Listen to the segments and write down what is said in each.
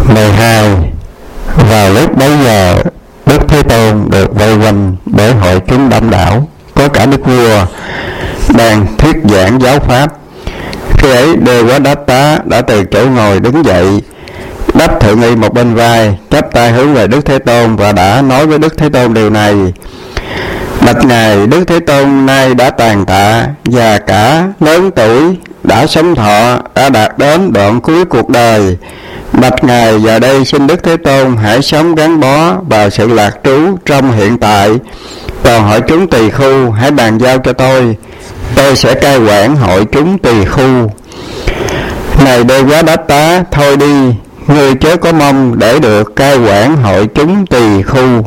12. Vào lúc bấy giờ, Đức Thế Tôn được vây quanh bởi hội chúng đông đảo, có cả đức vua đang thuyết giảng giáo pháp. Khi ấy Devadatta đã từ chỗ ngồi đứng dậy, đắp thượng y một bên vai, chắp tay hướng về Đức Thế Tôn và đã nói với Đức Thế Tôn điều này: Bạch Ngài, Đức Thế Tôn nay đã tàn tạ, già cả, lớn tuổi, đã sống thọ, đã đạt đến đoạn cuối cuộc đời. Bạch Ngài, giờ đây xin Đức Thế Tôn hãy sống gắn bó vào sự lạc trú trong hiện tại. Còn hội chúng tỳ khưu hãy bàn giao cho tôi sẽ cai quản hội chúng tỳ khưu. Này Devadatta, thôi đi, ngươi chớ có mong để được cai quản hội chúng tỳ khưu.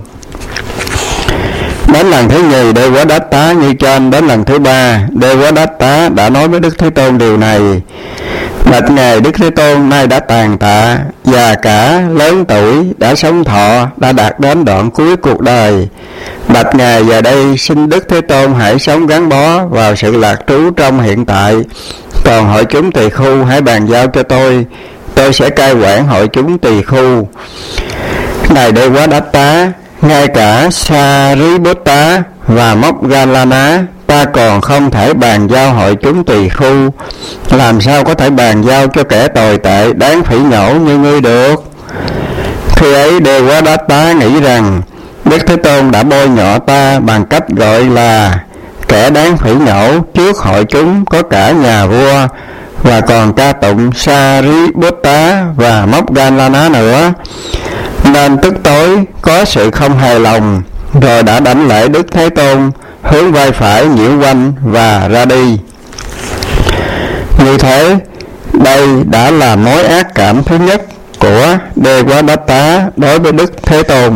Đến lần thứ nhì, Devadatta như trên. Đến lần thứ ba, Devadatta đã nói với Đức Thế Tôn điều này: Bạch Ngài, Đức Thế Tôn nay đã tàn tạ, già cả, lớn tuổi, đã sống thọ, đã đạt đến đoạn cuối cuộc đời. Bạch Ngài, giờ đây xin Đức Thế Tôn hãy sống gắn bó vào sự lạc trú trong hiện tại. Còn hội chúng tỳ khưu hãy bàn giao cho tôi sẽ cai quản hội chúng tỳ khưu. Này Devadatta, ngay cả Sariputta và Moggallana ta còn không thể bàn giao hội chúng tỳ khưu, làm sao có thể bàn giao cho kẻ tồi tệ đáng phỉ nhổ như ngươi được? Khi ấy Devadatta nghĩ rằng Đức Thế Tôn đã bôi nhọ ta bằng cách gọi là kẻ đáng phỉ nhổ trước hội chúng có cả nhà vua, và còn ca tụng Sariputta và Moggallana nữa, nên tức tối có sự không hài lòng, rồi đã đảnh lễ Đức Thế Tôn, hướng vai phải nhiễu quanh và ra đi. Như thế, đây đã là mối ác cảm thứ nhất của Devadatta đối với Đức Thế Tôn.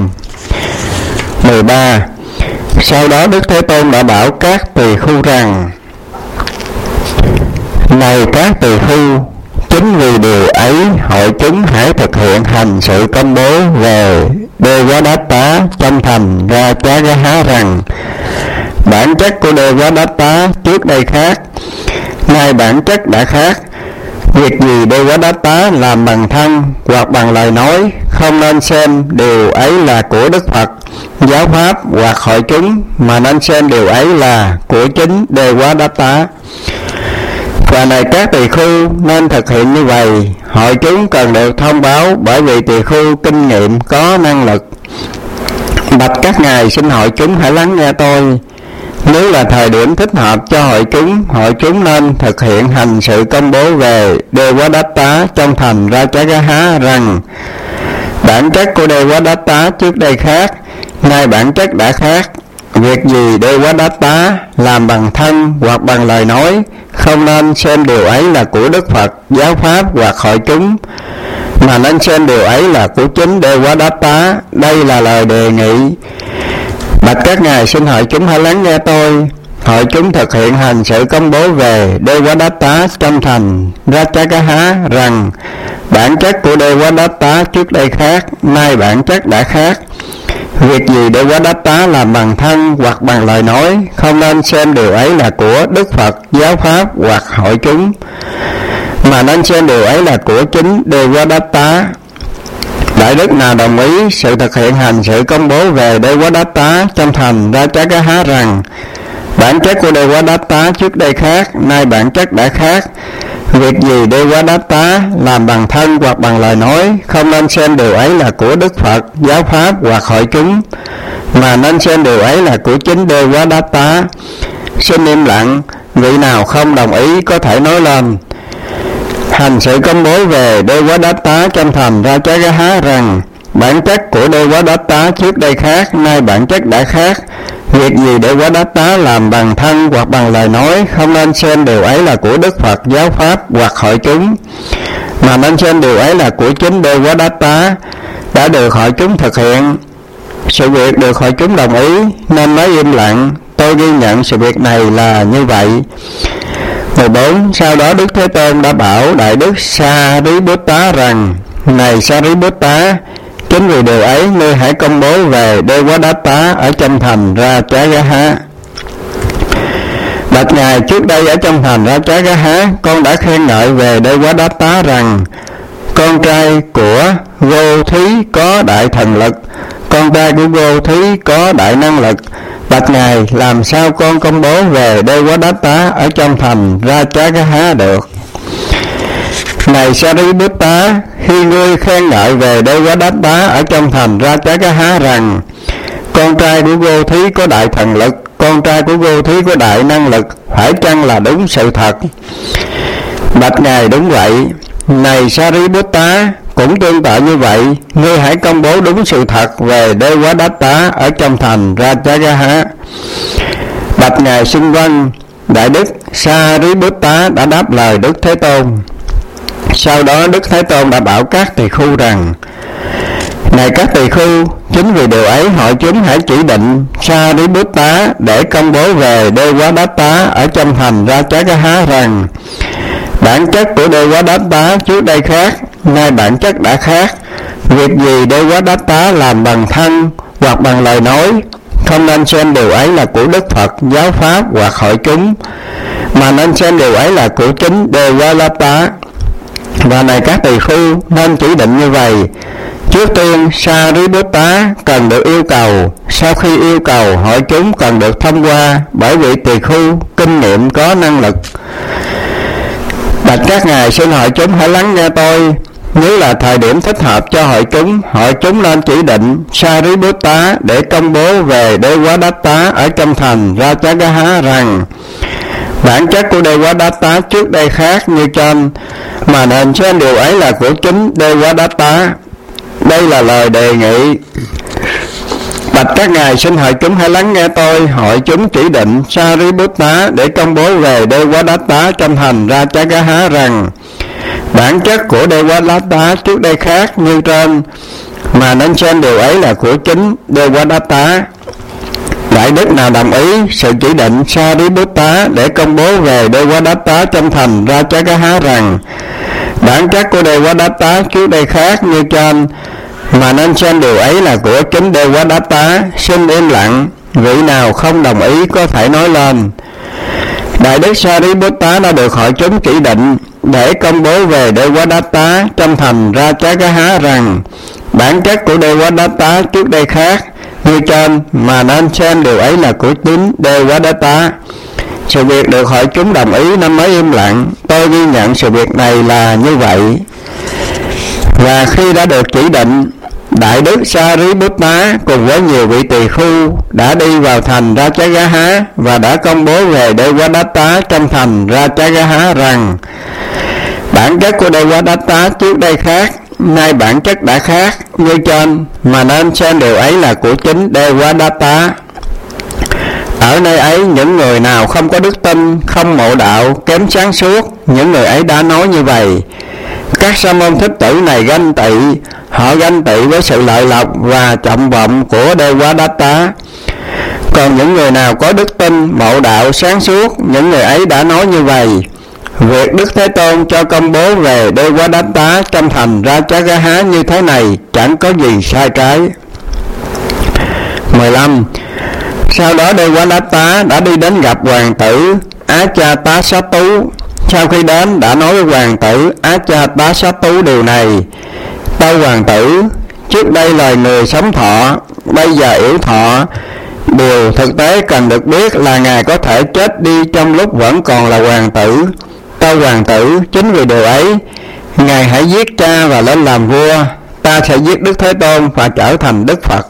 13. Sau đó Đức Thế Tôn đã bảo các tỳ khưu rằng: Này các tỳ khưu, chính vì điều ấy hội chúng hãy thực hiện hành sự công bố về Devadatta trong thành Rajagaha rằng bản chất của Devadatta trước đây khác, nay bản chất đã khác. Việc gì Devadatta làm bằng thân hoặc bằng lời nói, không nên xem điều ấy là của Đức Phật, giáo pháp hoặc hội chúng, mà nên xem điều ấy là của chính Devadatta. Và này các tỳ khưu, nên thực hiện như vậy. Hội chúng cần được thông báo bởi vì tỳ khưu kinh nghiệm có năng lực. Bạch các ngài, xin hội chúng hãy lắng nghe tôi. Nếu là thời điểm thích hợp cho hội chúng nên thực hiện hành sự công bố về Devadatta trong thành Rajagaha rằng bản chất của Devadatta trước đây khác, nay bản chất đã khác. Việc gì Devadatta làm bằng thân hoặc bằng lời nói, không nên xem điều ấy là của Đức Phật, giáo pháp hoặc hội chúng, mà nên xem điều ấy là của chính Devadatta. Đây là lời đề nghị. Bạch các ngài, xin hội chúng hãy lắng nghe tôi. Hội chúng thực hiện hành sự công bố về Devadatta trong thành Rajagaha rằng bản chất của Devadatta trước đây khác, nay bản chất đã khác. Việc gì Devadatta làm bằng thân hoặc bằng lời nói, không nên xem điều ấy là của Đức Phật, giáo pháp hoặc hội chúng, mà nên xem điều ấy là của chính Devadatta. Đại đức nào đồng ý sự thực hiện hành sự công bố về Devadatta trong thành Rajagaha rằng bản chất của Devadatta trước đây khác, nay bản chất đã khác. Việc gì Devadatta làm bằng thân hoặc bằng lời nói, không nên xem điều ấy là của Đức Phật, giáo pháp hoặc hội chúng, mà nên xem điều ấy là của chính Devadatta. Xin im lặng, vị nào không đồng ý có thể nói lên. Hành sự công bố về Devadatta trong thành Rajagaha rằng bản chất của Devadatta trước đây khác, nay bản chất đã khác. Việc gì Devadatta làm bằng thân hoặc bằng lời nói, không nên xem điều ấy là của Đức Phật, giáo pháp hoặc hội chúng, mà nên xem điều ấy là của chính Devadatta. Đã được hội chúng thực hiện. Sự việc được hội chúng đồng ý nên nói im lặng. Tôi ghi nhận sự việc này là như vậy. 14. Sau đó Đức Thế Tôn đã bảo Đại đức Sariputta rằng: Này Sariputta, chính vì điều ấy ngươi hãy công bố về Devadatta ở trong thành Rajagaha. Bạch ngài, trước đây ở trong thành Rajagaha, con đã khen ngợi về Devadatta rằng Con trai của Gô Thí có đại thần lực, con trai của Gô Thí có đại năng lực. Bạch Ngài, làm sao con công bố về Devadatta ở trong thành Ratchagaha được? Này Sariputta, khi ngươi khen ngợi về Devadatta ở trong thành Ratchagaha rằng con trai của Gô Thí có đại thần lực, con trai của Gô Thí có đại năng lực, phải chăng là đúng sự thật? Bạch Ngài, đúng vậy. Này Sariputta, cũng tương tự như vậy, ngươi hãy công bố đúng sự thật về Devadatta ở trong thành Ratchagaha. Bạch Ngài, xin vâng. Đại đức Sariputta đã đáp lời Đức Thế Tôn. Sau đó Đức Thế Tôn đã bảo các tỳ khưu rằng: Này các tỳ khưu, chính vì điều ấy hội chúng hãy chỉ định Sariputta để công bố về Devadatta ở trong thành Ratchagaha rằng bản chất của Devadatta trước đây khác, nay bản chất đã khác. Việc gì Devadatta làm bằng thân hoặc bằng lời nói, không nên xem điều ấy là của Đức Phật, giáo pháp hoặc hội chúng, mà nên xem điều ấy là của chính Devadatta. Và này các tỳ khưu, nên chỉ định như vậy. Trước tiên Sariputta cần được yêu cầu, sau khi yêu cầu hội chúng cần được thông qua bởi vị tỳ khưu kinh nghiệm có năng lực. Bạch các ngài, xin hội chúng hãy lắng nghe tôi. Nếu là thời điểm thích hợp cho hội chúng nên chỉ định Sariputta để công bố về Devadatta ở trong thành Ratchagaha rằng bản chất của Devadatta trước đây khác như trên, mà nên xem điều ấy là của chính Devadatta. Đây là lời đề nghị. Bạch các ngài, xin hội chúng hãy lắng nghe tôi. Hội chúng chỉ định Sariputta để công bố về Devadatta trong thành Ratchagaha rằng bản chất của Devadatta trước đây khác như trên, mà nên xem điều ấy là của chính Devadatta. Đại đức nào đồng ý sự chỉ định Sariputta để công bố về Devadatta trong thành Ratchagaha rằng bản chất của Devadatta trước đây khác như trên, mà nên xem điều ấy là của chính Devadatta, xin im lặng. Vị nào không đồng ý có thể nói lên. Đại đức Sariputta đã được hội chúng chỉ định để công bố về Devadatta trong thành Ratchagaha rằng bản chất của Devadatta trước đây khác như trên, mà nên xem điều ấy là của chính Devadatta. Sự việc được hội chúng đồng ý nên mới im lặng. Tôi ghi nhận sự việc này là như vậy. Và khi đã được chỉ định, Đại đức Sariputta cùng với nhiều vị tỳ khưu đã đi vào thành Ratchagaha và đã công bố về Devadatta trong thành Ratchagaha rằng bản chất của Devadatta trước đây khác, nay bản chất đã khác như trên, mà nên xem điều ấy là của chính Devadatta. Ở nơi ấy, những người nào không có đức tin, không mộ đạo, kém sáng suốt, những người ấy đã nói như vậy. Các sa môn thích tử này ganh tị, họ ganh tị với sự lợi lộc và trọng vọng của Devadatta. Còn những người nào có đức tin, mộ đạo, sáng suốt, những người ấy đã nói như vậy. Việc Đức Thế Tôn cho công bố về Devadatta trong thành Ratchagaha như thế này chẳng có gì sai trái. 15. Sau đó Devadatta đã đi đến gặp hoàng tử Ajatasattu. Sau khi đến đã nói với hoàng tử Ajatasattu điều này: Tâu hoàng tử, trước đây loài người sống thọ, bây giờ yểu thọ. Điều thực tế cần được biết là ngài có thể chết đi trong lúc vẫn còn là hoàng tử. Tâu hoàng tử, chính vì điều ấy, ngài hãy giết cha và lên làm vua. Ta sẽ giết Đức Thế Tôn và trở thành Đức Phật.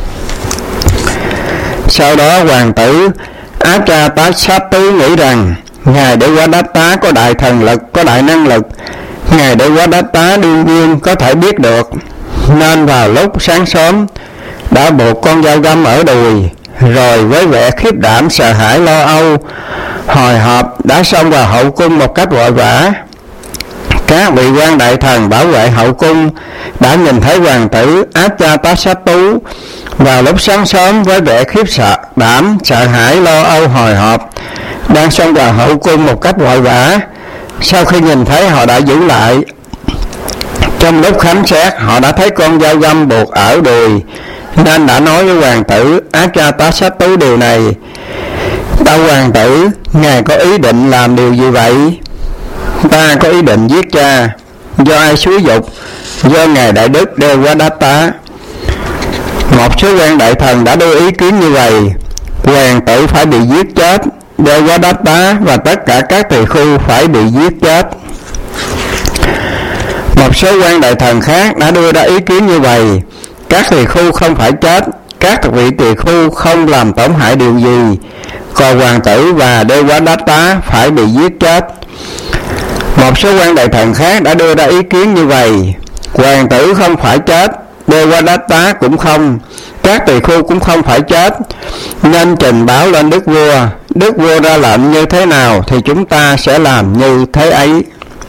Sau đó hoàng tử Ajatasattu nghĩ rằng ngài Devadatta có đại thần lực, có đại năng lực. Ngài Devadatta đương nhiên có thể biết được, nên vào lúc sáng sớm đã buộc con dao găm ở đùi, rồi với vẻ khiếp đảm, sợ hãi, lo âu, hồi hộp đã xông vào hậu cung một cách vội vã. Các vị quan đại thần bảo vệ hậu cung đã nhìn thấy hoàng tử Ajatasattu vào lúc sáng sớm với vẻ khiếp sợ đảm, sợ hãi, lo âu, hồi hộp đang xông vào hậu cung một cách vội vã. Sau khi nhìn thấy, họ đã giữ lại. Trong lúc khám xét, họ đã thấy con dao găm buộc ở đùi, nên đã nói với hoàng tử Ajatasattu điều này: Tâu hoàng tử, ngài có ý định làm điều gì vậy? Ta có ý định giết cha. Do ai xúi dục? Do Ngài Đại Đức Devadatta. Một số quan đại thần đã đưa ý kiến như vậy: hoàng tử phải bị giết chết, Devadatta và tất cả các tỳ khưu phải bị giết chết. Một số quan đại thần khác đã đưa ra ý kiến như vậy: các tỳ khưu không phải chết, các vị tỳ khưu không làm tổn hại điều gì, còn hoàng tử và Devadatta phải bị giết chết. Một số quan đại thần khác đã đưa ra ý kiến như vậy: hoàng tử không phải chết, Devadatta cũng không, các tỳ khưu cũng không phải chết, nên trình báo lên đức vua. Đức vua ra lệnh như thế nào thì chúng ta sẽ làm như thế ấy.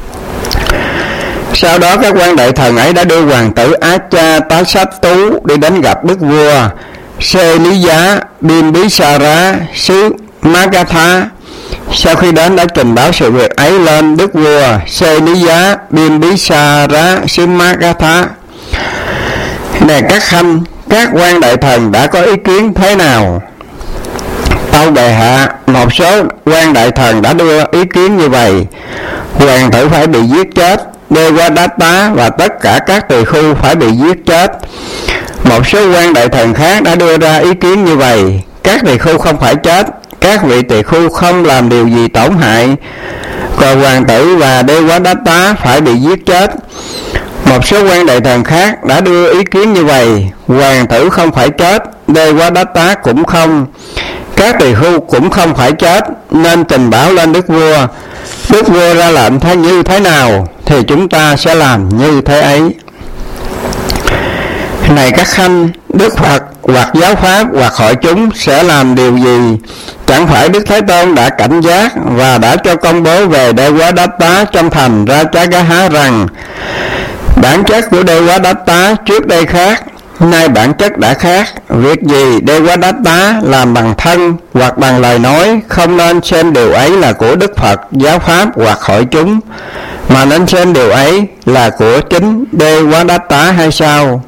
Sau đó các quan đại thần ấy đã đưa hoàng tử Ajatasattu đi đến gặp đức vua Seniya Bimbisara xứ Magadha. Sau khi đến đã trình báo sự việc ấy lên đức vua Seniya Bimbisara xứ Magadha. Này các khanh, các quan đại thần đã có ý kiến thế nào? Tâu bệ hạ, một số quan đại thần đã đưa ý kiến như vậy: hoàng tử phải bị giết chết, Devadatta và tất cả các tỳ khưu phải bị giết chết. Một số quan đại thần khác đã đưa ra ý kiến như vậy: các tỳ khưu không phải chết, các vị tỳ khưu không làm điều gì tổn hại, còn hoàng tử và Devadatta phải bị giết chết. Một số quan đại thần khác đã đưa ý kiến như vậy: hoàng tử không phải chết, Devadatta cũng không, các tỳ khưu cũng không phải chết, nên trình báo lên đức vua. Đức vua ra lệnh thay như thế nào thì chúng ta sẽ làm như thế ấy. Này các khanh, Đức Phật hoặc giáo pháp hoặc hội chúng sẽ làm điều gì? Chẳng phải Đức Thế Tôn đã cảnh giác và đã cho công bố về Devadatta trong thành Rajagaha rằng bản chất của Devadatta trước đây khác, nay bản chất đã khác. Việc gì Devadatta làm bằng thân hoặc bằng lời nói, không nên xem điều ấy là của Đức Phật, giáo pháp hoặc hội chúng, mà nên xem điều ấy là của chính Devadatta hay sao?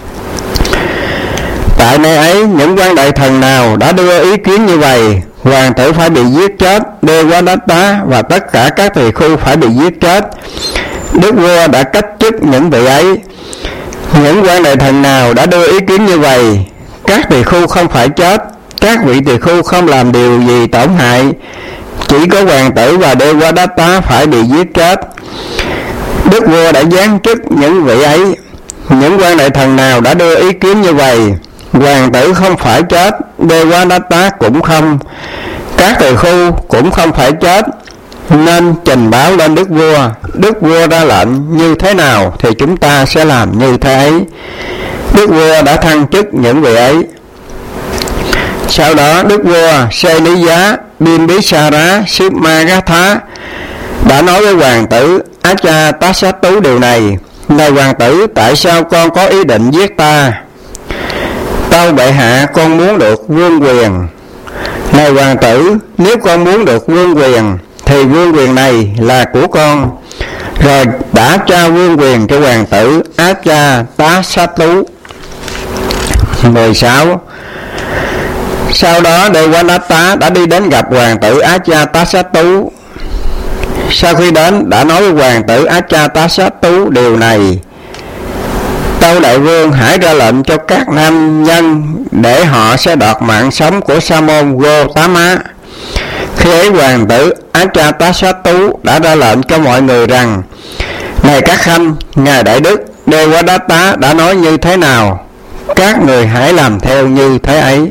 Tại nơi ấy, những quan đại thần nào đã đưa ý kiến như vậy: hoàng tử phải bị giết chết, Devadatta và tất cả các tỳ khưu phải bị giết chết, đức vua đã cách chức những vị ấy. Những quan đại thần nào đã đưa ý kiến như vậy: các tỳ khưu không phải chết, các vị tỳ khưu không làm điều gì tổn hại, chỉ có hoàng tử và Devadatta phải bị giết chết, đức vua đã giáng chức những vị ấy. Những quan đại thần nào đã đưa ý kiến như vậy: hoàng tử không phải chết, Devadatta cũng không, các tỳ khưu cũng không phải chết, nên trình báo lên đức vua. Đức vua ra lệnh như thế nào thì chúng ta sẽ làm như thế ấy. Đức vua đã thăng chức những vị ấy. Sau đó đức vua Seniya Bimbisara xứ Magadha đã nói với hoàng tử Ajatasattu điều này: này hoàng tử, tại sao con có ý định giết ta? Tâu bệ hạ, con muốn được vương quyền. Này hoàng tử, nếu con muốn được vương quyền thì vương quyền này là của con. Rồi đã trao vương quyền cho hoàng tử Ajatasattu. 16. Sau đó Devadatta đã đi đến gặp hoàng tử Ajatasattu. Sau khi đến đã nói với hoàng tử Ajatasattu điều này: tâu đại vương, hãy ra lệnh cho các nam nhân để họ sẽ đoạt mạng sống của Sa môn Gotama. Khi ấy hoàng tử Ajatasattu đã ra lệnh cho mọi người rằng: này các khanh, ngài Đại Đức Devadatta đã nói như thế nào, các người hãy làm theo như thế ấy.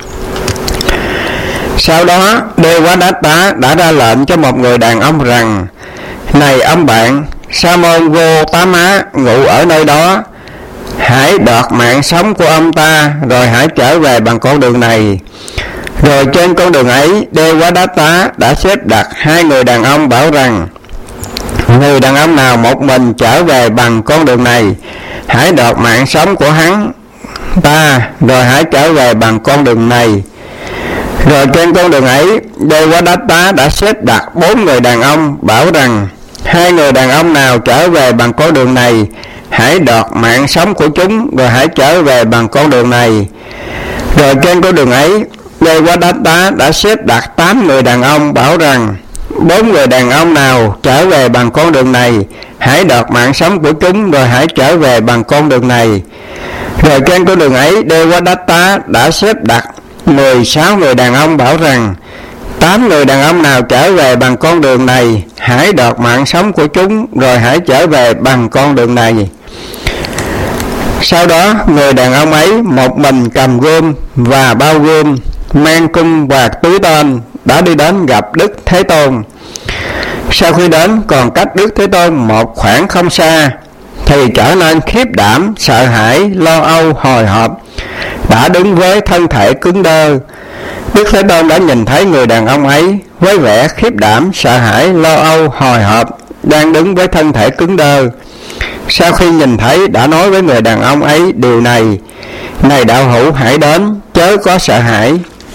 Sau đó Devadatta đã ra lệnh cho một người đàn ông rằng: này ông bạn, Sa môn Gotama ngụ ở nơi đó, hãy đoạt mạng sống của ông ta, rồi hãy trở về bằng con đường này. Rồi trên con đường ấy, Devadatta đã xếp đặt hai người đàn ông bảo rằng: người đàn ông nào một mình trở về bằng con đường này, hãy đoạt mạng sống của hắn ta, rồi hãy trở về bằng con đường này. Rồi trên con đường ấy, Devadatta đã xếp đặt 4 người đàn ông bảo rằng: hai người đàn ông nào trở về bằng con đường này, hãy đoạt mạng sống của chúng, rồi hãy trở về bằng con đường này. Rồi trên con đường ấy, Devadatta đã xếp đặt 8 người đàn ông bảo rằng: 4 người đàn ông nào trở về bằng con đường này, hãy đoạt mạng sống của chúng, rồi hãy trở về bằng con đường này. Rồi trên con đường ấy, Devadatta đã xếp đặt 16 người đàn ông, bảo rằng 8 người đàn ông nào trở về bằng con đường này, hãy đoạt mạng sống của chúng, rồi hãy trở về bằng con đường này. Sau đó, người đàn ông ấy một mình cầm gươm và bao gươm, mang cung và túi tên, đã đi đến gặp Đức Thế Tôn. Sau khi đến còn cách Đức Thế Tôn một khoảng không xa, thì trở nên khiếp đảm, sợ hãi, lo âu, hồi hộp, đã đứng với thân thể cứng đơ. Đức Thế Tôn đã nhìn thấy người đàn ông ấy với vẻ khiếp đảm, sợ hãi, lo âu, hồi hộp, đang đứng với thân thể cứng đơ. Sau khi nhìn thấy, đã nói với người đàn ông ấy điều này: này đạo hữu, hãy đến, chớ có sợ hãi.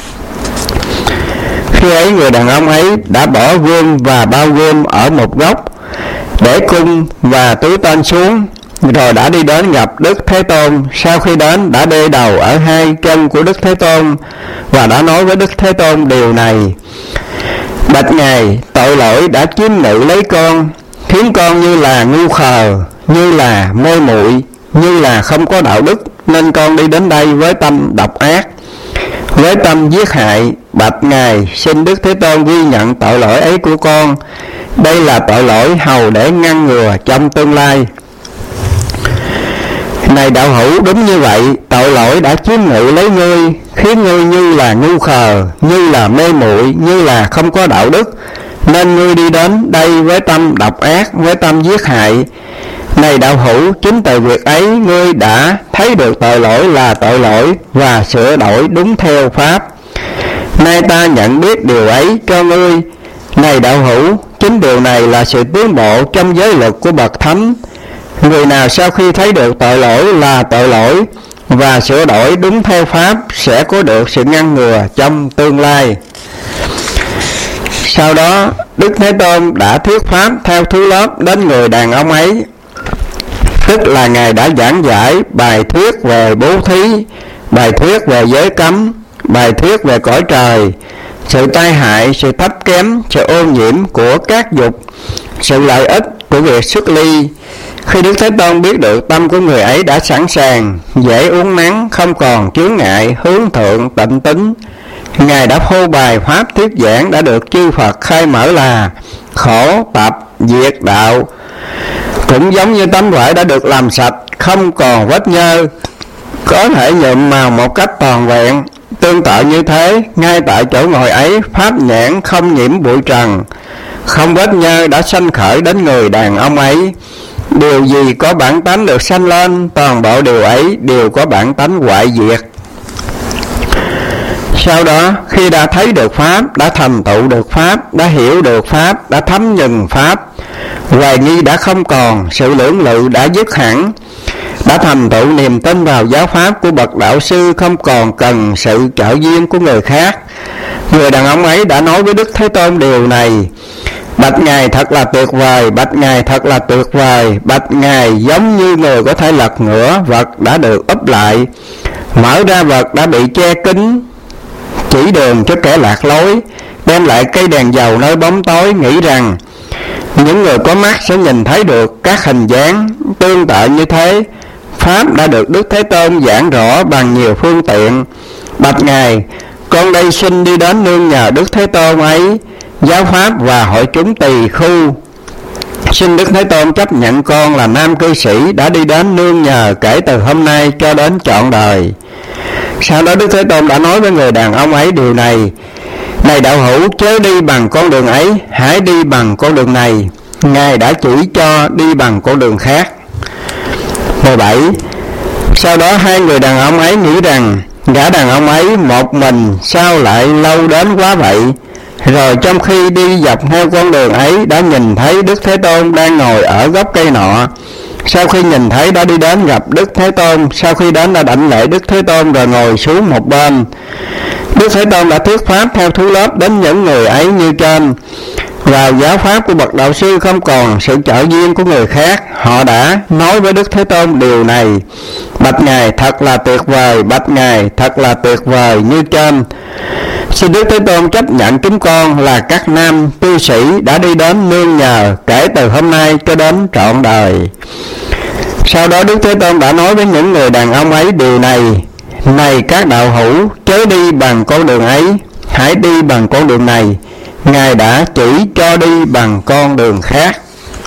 Khi ấy người đàn ông ấy đã bỏ gươm và bao gươm ở một góc, để cung và túi tên xuống, rồi đã đi đến gặp Đức Thế Tôn. Sau khi đến, đã đê đầu ở hai chân của Đức Thế Tôn và đã nói với Đức Thế Tôn điều này: bạch ngài, tội lỗi đã chiếm ngự lấy con, khiến con như là ngu khờ, như là mê muội, như là không có đạo đức, nên con đi đến đây với tâm độc ác, với tâm giết hại. Bạch ngài, xin Đức Thế Tôn ghi nhận tội lỗi ấy của con. Đây là tội lỗi hầu để ngăn ngừa trong tương lai. Này đạo hữu, đúng như vậy, tội lỗi đã chiếm ngự lấy ngươi, khiến ngươi như là ngu khờ, như là mê muội, như là không có đạo đức, nên ngươi đi đến đây với tâm độc ác, với tâm giết hại. Này đạo hữu, chính từ việc ấy ngươi đã thấy được tội lỗi là tội lỗi và sửa đổi đúng theo pháp. Nay ta nhận biết điều ấy cho ngươi. Này đạo hữu, chính điều này là sự tiến bộ trong giới luật của bậc thánh. Người nào sau khi thấy được tội lỗi là tội lỗi và sửa đổi đúng theo pháp, sẽ có được sự ngăn ngừa trong tương lai. Sau đó, Đức Thế Tôn đã thuyết pháp theo thứ lớp đến người đàn ông ấy. Tức là Ngài đã giảng giải bài thuyết về bố thí, bài thuyết về giới cấm, bài thuyết về cõi trời, sự tai hại, sự thấp kém, sự ô nhiễm của các dục, sự lợi ích của việc xuất ly. Khi Đức Thế Tôn biết được tâm của người ấy đã sẵn sàng, dễ uốn nắn, không còn chướng ngại, hướng thượng, tịnh tín, Ngài đã phô bài pháp thuyết giảng đã được chư Phật khai mở là khổ tập diệt đạo. Cũng giống như tấm vải đã được làm sạch, không còn vết nhơ, có thể nhuộm màu một cách toàn vẹn. Tương tự như thế, ngay tại chỗ ngồi ấy, pháp nhãn không nhiễm bụi trần, không vết nhơ đã sanh khởi đến người đàn ông ấy. Điều gì có bản tánh được sanh lên, toàn bộ điều ấy đều có bản tánh hoại diệt. Sau đó, khi đã thấy được pháp, đã thành tựu được pháp, đã hiểu được pháp, đã thấm nhuần pháp, hoài nghi đã không còn, sự lưỡng lự đã dứt hẳn, đã thành tựu niềm tin vào giáo pháp của bậc đạo sư, không còn cần sự trợ duyên của người khác. Người đàn ông ấy đã nói với Đức Thế Tôn điều này: bạch ngài, thật là tuyệt vời, bạch ngài, thật là tuyệt vời. Bạch ngài, giống như người có thể lật ngửa vật đã được úp lại, mở ra vật đã bị che kín, chỉ đường cho kẻ lạc lối, đem lại cây đèn dầu nơi bóng tối, nghĩ rằng những người có mắt sẽ nhìn thấy được các hình dáng. Tương tự như thế, pháp đã được Đức Thế Tôn giảng rõ bằng nhiều phương tiện. Bạch ngài, con đây xin đi đến nương nhờ Đức Thế Tôn ấy, giáo pháp và hội chúng tỳ khu. Xin Đức Thế Tôn chấp nhận con là nam cư sĩ đã đi đến nương nhờ kể từ hôm nay cho đến trọn đời. Sau đó Đức Thế Tôn đã nói với người đàn ông ấy điều này: này đạo hữu, chớ đi bằng con đường ấy, hãy đi bằng con đường này. Ngài đã chỉ cho đi bằng con đường khác. 17. Sau đó hai người đàn ông ấy nghĩ rằng gã đàn ông ấy một mình sao lại lâu đến quá vậy. Rồi trong khi đi dọc theo con đường ấy, đã nhìn thấy Đức Thế Tôn đang ngồi ở gốc cây nọ. Sau khi nhìn thấy, đã đi đến gặp Đức Thế Tôn. Sau khi đến, đã đảnh lễ Đức Thế Tôn rồi ngồi xuống một bên. Đức Thế Tôn đã thuyết pháp theo thứ lớp đến những người ấy như trên. Vào giáo pháp của bậc đạo sư, không còn sự trợ duyên của người khác, họ đã nói với Đức Thế Tôn điều này: bạch ngài, thật là tuyệt vời, bạch ngài, thật là tuyệt vời như trên. Xin Đức Thế Tôn chấp nhận chúng con là các nam cư sĩ đã đi đến nương nhờ kể từ hôm nay cho đến trọn đời. Sau đó Đức Thế Tôn đã nói với những người đàn ông ấy điều này: này các đạo hữu, chớ đi bằng con đường ấy, hãy đi bằng con đường này. Ngài đã chỉ cho đi bằng con đường khác.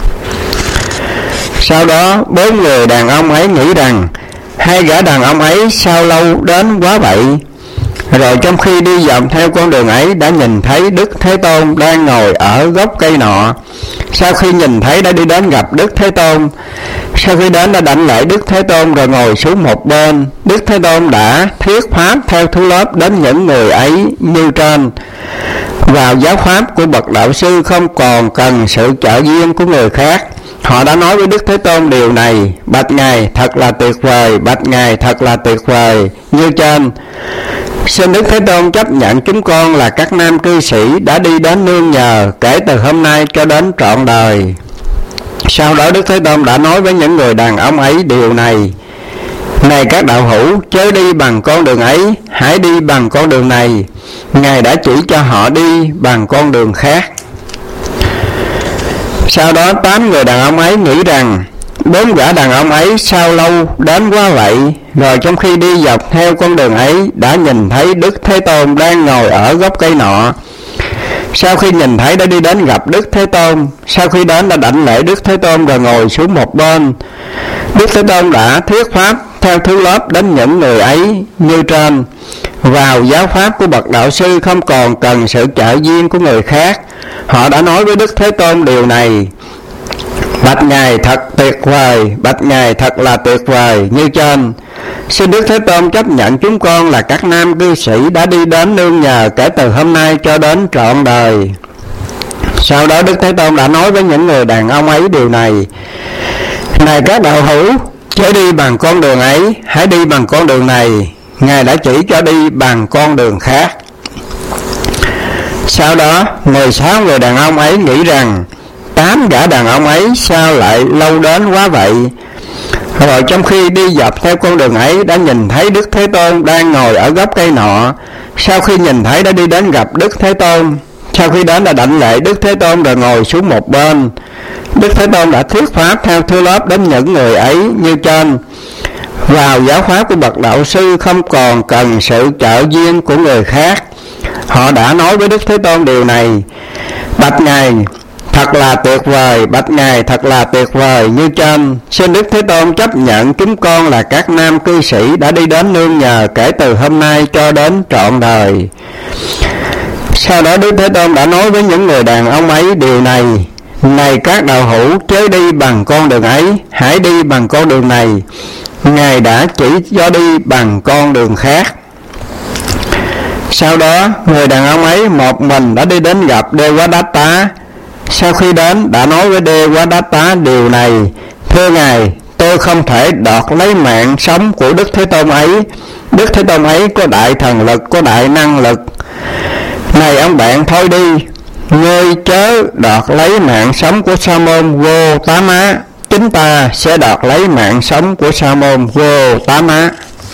Sau đó 4 người đàn ông ấy nghĩ rằng 2 gã đàn ông ấy sao lâu đến quá vậy. Rồi trong khi đi dọc theo con đường ấy đã nhìn thấy Đức Thế Tôn đang ngồi ở gốc cây nọ. Sau khi nhìn thấy đã đi đến gặp Đức Thế Tôn. Sau khi đến đã đảnh lễ Đức Thế Tôn rồi ngồi xuống một bên. Đức Thế Tôn đã thuyết pháp theo thứ lớp đến những người ấy như trên: vào giáo pháp của bậc đạo sư không còn cần sự trợ duyên của người khác. Họ đã nói với Đức Thế Tôn điều này: bạch Ngài thật là tuyệt vời, bạch Ngài thật là tuyệt vời như trên. Xin Đức Thế Tôn chấp nhận chúng con là các nam cư sĩ đã đi đến nương nhờ kể từ hôm nay cho đến trọn đời. Sau đó Đức Thế Tôn đã nói với những người đàn ông ấy điều này: này các đạo hữu, chớ đi bằng con đường ấy, hãy đi bằng con đường này. Ngài đã chỉ cho họ đi bằng con đường khác. Sau đó 8 người đàn ông ấy nghĩ rằng 4 gã đàn ông ấy sao lâu đến quá vậy. Rồi trong khi đi dọc theo con đường ấy đã nhìn thấy Đức Thế Tôn đang ngồi ở gốc cây nọ. Sau khi nhìn thấy đã đi đến gặp Đức Thế Tôn. Sau khi đến đã đảnh lễ Đức Thế Tôn rồi ngồi xuống một bên. Đức Thế Tôn đã thuyết pháp theo thứ lớp đến những người ấy như trên: vào giáo pháp của bậc đạo sư không còn cần sự trợ duyên của người khác. Họ đã nói với Đức Thế Tôn điều này: bạch Ngài thật tuyệt vời, bạch Ngài thật là tuyệt vời như trên. Xin Đức Thế Tôn chấp nhận chúng con là các nam cư sĩ đã đi đến nương nhờ kể từ hôm nay cho đến trọn đời. Sau đó Đức Thế Tôn đã nói với những người đàn ông ấy điều này: này các đạo hữu, chớ đi bằng con đường ấy, hãy đi bằng con đường này. Ngài đã chỉ cho đi bằng con đường khác. Sau đó 16 người đàn ông ấy nghĩ rằng 8 gã đàn ông ấy sao lại lâu đến quá vậy. Rồi trong khi đi dọc theo con đường ấy đã nhìn thấy Đức Thế Tôn đang ngồi ở gốc cây nọ. Sau khi nhìn thấy đã đi đến gặp Đức Thế Tôn. Sau khi đến đã đảnh lễ Đức Thế Tôn rồi ngồi xuống một bên. Đức Thế Tôn đã thuyết pháp theo thứ lớp đến những người ấy như trên: vào giáo pháp của bậc đạo sư không còn cần sự trợ duyên của người khác. Họ đã nói với Đức Thế Tôn điều này: bạch Ngài thật là tuyệt vời, bạch Ngài thật là tuyệt vời như trên. Xin Đức Thế Tôn chấp nhận chúng con là các nam cư sĩ đã đi đến nương nhờ kể từ hôm nay cho đến trọn đời. Sau đó Đức Thế Tôn đã nói với những người đàn ông ấy điều này: này các đạo hữu, chớ đi bằng con đường ấy, hãy đi bằng con đường này. Ngài đã chỉ cho đi bằng con đường khác. Sau đó người đàn ông ấy một mình đã đi đến gặp Devadatta. Sau khi đến đã nói với Devadatta điều này: thưa Ngài, tôi không thể đoạt lấy mạng sống của Đức Thế Tôn ấy. Đức Thế Tôn ấy có đại thần lực, có đại năng lực. Này ông bạn, thôi đi, ngươi chớ đoạt lấy mạng sống của Sa môn Gotama, chúng ta sẽ đoạt lấy mạng sống của Sa môn Gotama.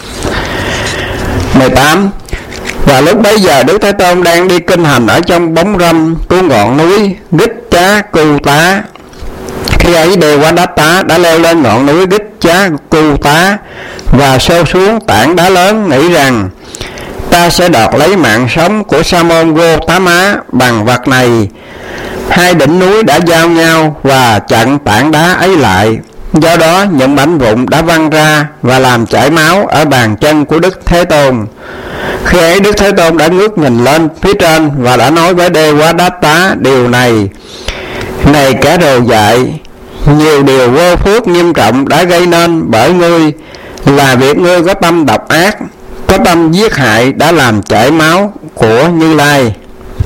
18. Và lúc bấy giờ Đức Thế Tôn đang đi kinh hành ở trong bóng râm của ngọn núi Gích Chá Cù Tá. Khi ấy Devadatta đã leo lên ngọn núi Gích Chá Cù Tá và xô xuống tảng đá lớn, nghĩ rằng ta sẽ đoạt lấy mạng sống của Sa môn Gotama bằng vật này. Hai đỉnh núi đã giao nhau và chặn tảng đá ấy lại. Do đó những mảnh vụn đã văng ra và làm chảy máu ở bàn chân của Đức Thế Tôn. Khi ấy Đức Thế Tôn đã ngước nhìn lên phía trên và đã nói với Devadatta điều này: này kẻ rồ dại, nhiều điều vô phước nghiêm trọng đã gây nên bởi ngươi, là việc ngươi có tâm độc ác, có tâm giết hại đã làm chảy máu của Như Lai.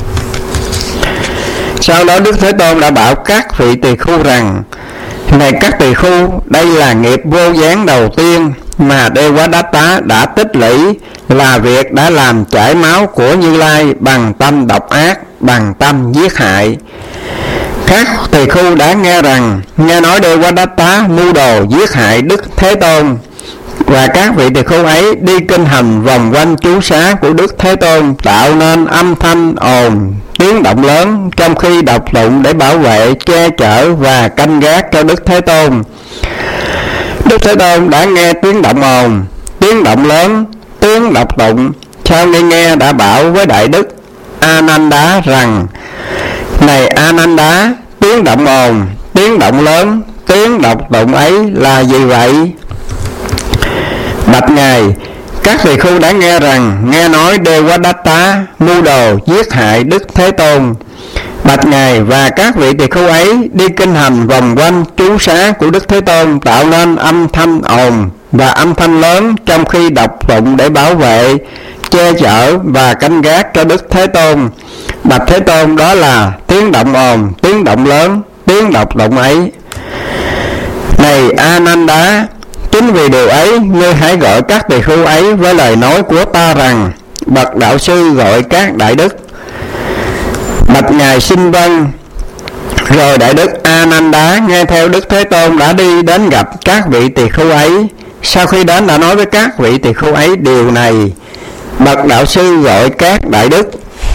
Sau đó Đức Thế Tôn đã bảo các vị tỳ khưu rằng: này các tỳ khưu, đây là nghiệp vô gián đầu tiên mà Devadatta đã tích lũy, là việc đã làm chảy máu của Như Lai bằng tâm độc ác, bằng tâm giết hại. Các tỳ khưu đã nghe nói Devadatta mưu đồ giết hại Đức Thế Tôn. Và các vị tỳ khưu ấy đi kinh hành vòng quanh chú xá của Đức Thế Tôn, tạo nên âm thanh ồn tiếng động lớn trong khi đọc tụng để bảo vệ, che chở và canh gác cho Đức Thế Tôn. Đức Thế Tôn đã nghe tiếng động ồn, tiếng động lớn, tiếng đọc tụng. Sau khi nghe đã bảo với Đại Đức A-nan-đá rằng: Này A-nan-đá, tiếng động ồn, tiếng động lớn, tiếng đọc tụng ấy là gì vậy? Bạch Ngài, các tỳ khưu đã nghe rằng, nghe nói Devadatta mưu đồ giết hại Đức Thế Tôn. Bạch Ngài, và các vị tỳ khưu ấy đi kinh hành vòng quanh chú xá của Đức Thế Tôn, tạo nên âm thanh ồn và âm thanh lớn trong khi đọc tụng để bảo vệ, che chở và canh gác cho Đức Thế Tôn. Bạch Thế Tôn, đó là tiếng động ồn, tiếng động lớn, tiếng đọc tụng ấy. Này A-nan-đá, chính vì điều ấy, ngươi hãy gọi các tỳ khưu ấy với lời nói của ta rằng: Bậc đạo sư gọi các đại đức. Bạch Ngài xin vâng. Rồi Đại Đức A-nan-đá nghe theo Đức Thế Tôn đã đi đến gặp các vị tỳ khưu ấy. Sau khi đến đã nói với các vị tỳ khưu ấy điều này: Bậc đạo sư gọi các đại đức.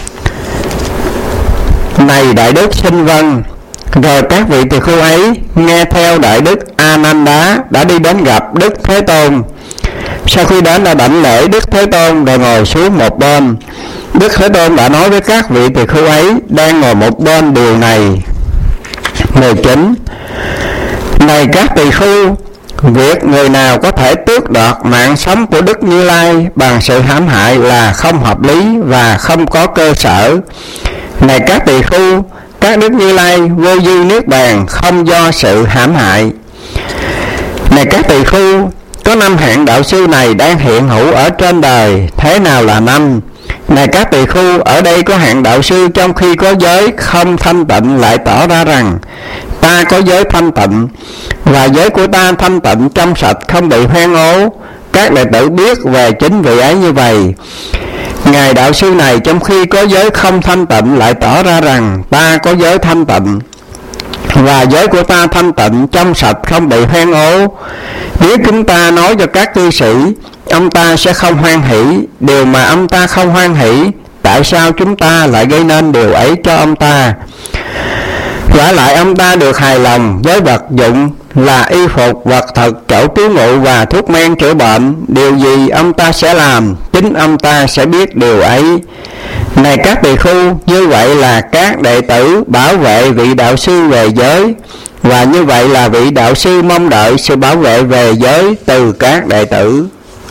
Này đại đức xin vâng. Rồi các vị tỳ khưu ấy nghe theo Đại Đức A-nan-đá đã đi đến gặp Đức Thế Tôn. Sau khi đến đã đảnh lễ Đức Thế Tôn rồi ngồi xuống một bên. Đức Thế Tôn đã nói với các vị tỳ khưu ấy đang ngồi một bên điều này. 19. Này các tỳ khưu, việc người nào có thể tước đoạt mạng sống của Đức Như Lai bằng sự hãm hại là không hợp lý và không có cơ sở. Này các tỳ khưu, các Đức Như Lai vô dư niết bàn không do sự hãm hại. Này các tỳ khưu, có 5 hạng đạo sư này đang hiện hữu ở trên đời. Thế nào là 5? Này các tỳ khưu, ở đây có hạng đạo sư trong khi có giới không thanh tịnh lại tỏ ra rằng: Ta có giới thanh tịnh, và giới của ta thanh tịnh trong sạch không bị hoen ố. Các đệ tử biết về chính vị ấy như vậy. Ngài đạo sư này trong khi có giới không thanh tịnh lại tỏ ra rằng: Ta có giới thanh tịnh, và giới của ta thanh tịnh trong sạch không bị hoen ố. Nếu chúng ta nói cho các cư sĩ, ông ta sẽ không hoan hỷ điều mà ông ta không hoan hỷ. Tại sao chúng ta lại gây nên điều ấy cho ông ta? Vả lại ông ta được hài lòng với vật dụng là y phục, vật thực, chỗ trú ngụ và thuốc men chữa bệnh. Điều gì ông ta sẽ làm, chính ông ta sẽ biết điều ấy. Này các tỳ khưu, như vậy là các đệ tử bảo vệ vị đạo sư về giới, và như vậy là vị đạo sư mong đợi sự bảo vệ về giới từ các đệ tử.